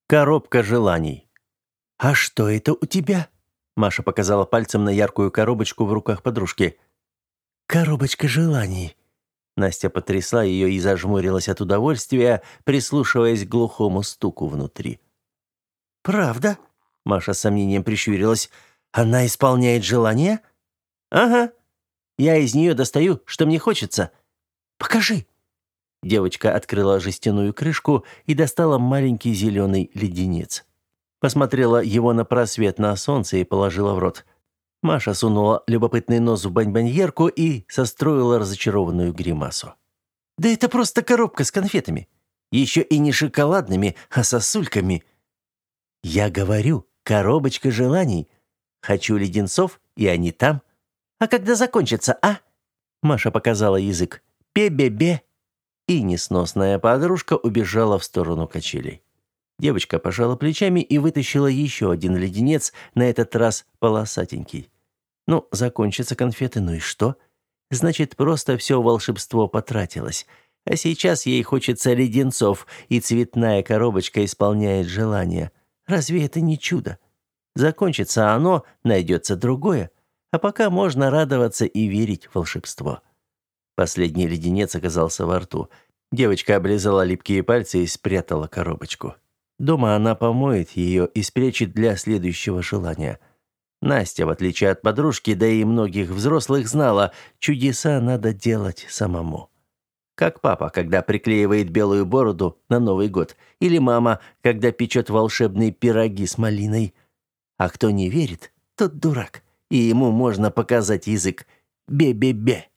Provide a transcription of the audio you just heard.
Коробка желаний. «А что это у тебя?» Маша показала пальцем на яркую коробочку в руках подружки. «Коробочка желаний». Настя потрясла ее и зажмурилась от удовольствия, прислушиваясь к глухому стуку внутри. «Правда?» — Маша с сомнением прищурилась. «Она исполняет желания?» «Ага. Я из нее достаю, что мне хочется». «Покажи». Девочка открыла жестяную крышку и достала маленький зеленый леденец. Посмотрела его на просвет на солнце и положила в рот. Маша сунула любопытный нос в бонбоньерку и состроила разочарованную гримасу. «Да это просто коробка с конфетами. Еще и не шоколадными, а сосульками». «Я говорю, коробочка желаний. Хочу леденцов, и они там. А когда закончится, а?» Маша показала язык. «Бе-бе-бе». И несносная подружка убежала в сторону качелей. Девочка пожала плечами и вытащила еще один леденец, на этот раз полосатенький. Ну, закончатся конфеты, ну и что? Значит, просто все волшебство потратилось. А сейчас ей хочется леденцов, и цветная коробочка исполняет желание. Разве это не чудо? Закончится оно, найдется другое. А пока можно радоваться и верить в волшебство. Последний леденец оказался во рту. Девочка облизала липкие пальцы и спрятала коробочку. Дома она помоет ее и спрячет для следующего желания. Настя, в отличие от подружки, да и многих взрослых, знала, чудеса надо делать самому. Как папа, когда приклеивает белую бороду на Новый год, или мама, когда печет волшебные пироги с малиной. А кто не верит, тот дурак, и ему можно показать язык. Бе-бе-бе.